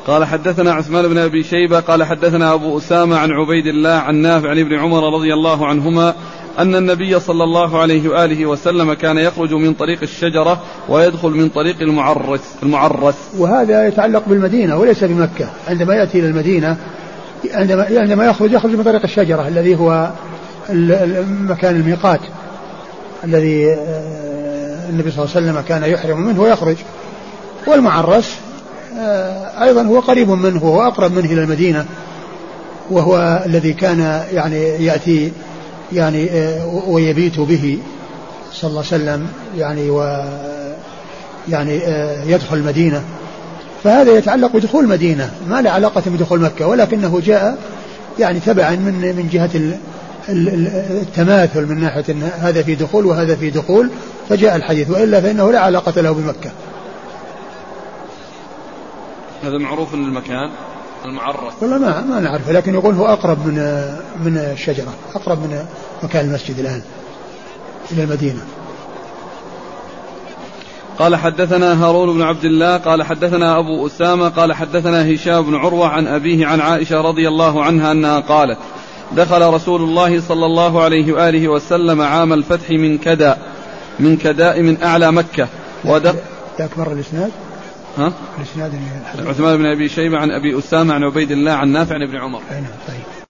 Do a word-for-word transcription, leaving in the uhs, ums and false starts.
قال حدثنا عثمان بن أبي شيبة قال حدثنا أبو أسامة عن عبيد الله عن نافع عن ابن عمر رضي الله عنهما أن النبي صلى الله عليه وآله وسلم كان يخرج من طريق الشجرة ويدخل من طريق المعرس, المعرس. وهذا يتعلق بالمدينة وليس بمكة. عندما يأتي إلى المدينة عندما, عندما يخرج يخرج من طريق الشجرة الذي هو مكان الميقات الذي النبي صلى الله عليه وسلم كان يحرم منه ويخرج. والمعرس أيضا هو قريب منه وأقرب منه إلى المدينة، وهو الذي كان يعني يأتي يعني ويبيت به صلى الله عليه وسلم يعني و يعني يدخل المدينة. فهذا يتعلق بدخول المدينة ما له علاقة بدخول مكة، ولكنه جاء يعني تبعا من من جهة التماثل من ناحية أن هذا في دخول وهذا في دخول فجاء الحديث، وإلا فإنه لا علاقة له بمكة. هذا معروف من المكان المعرس والله ما ما نعرفه، لكن يقول هو أقرب من من الشجرة، أقرب من مكان المسجد الآن إلى المدينة. قال حدثنا هارون بن عبد الله قال حدثنا أبو أسامة قال حدثنا هشام بن عروة عن أبيه عن عائشة رضي الله عنها أنها قالت دخل رسول الله صلى الله عليه وآله وسلم عام الفتح من كدا من كداء من أعلى مكة ودق أكبر الإسناد ها؟ الإسناد عثمان بن أبي شيبة عن أبي أسامة عن عبيد الله عن نافع عن ابن عمر. طيب.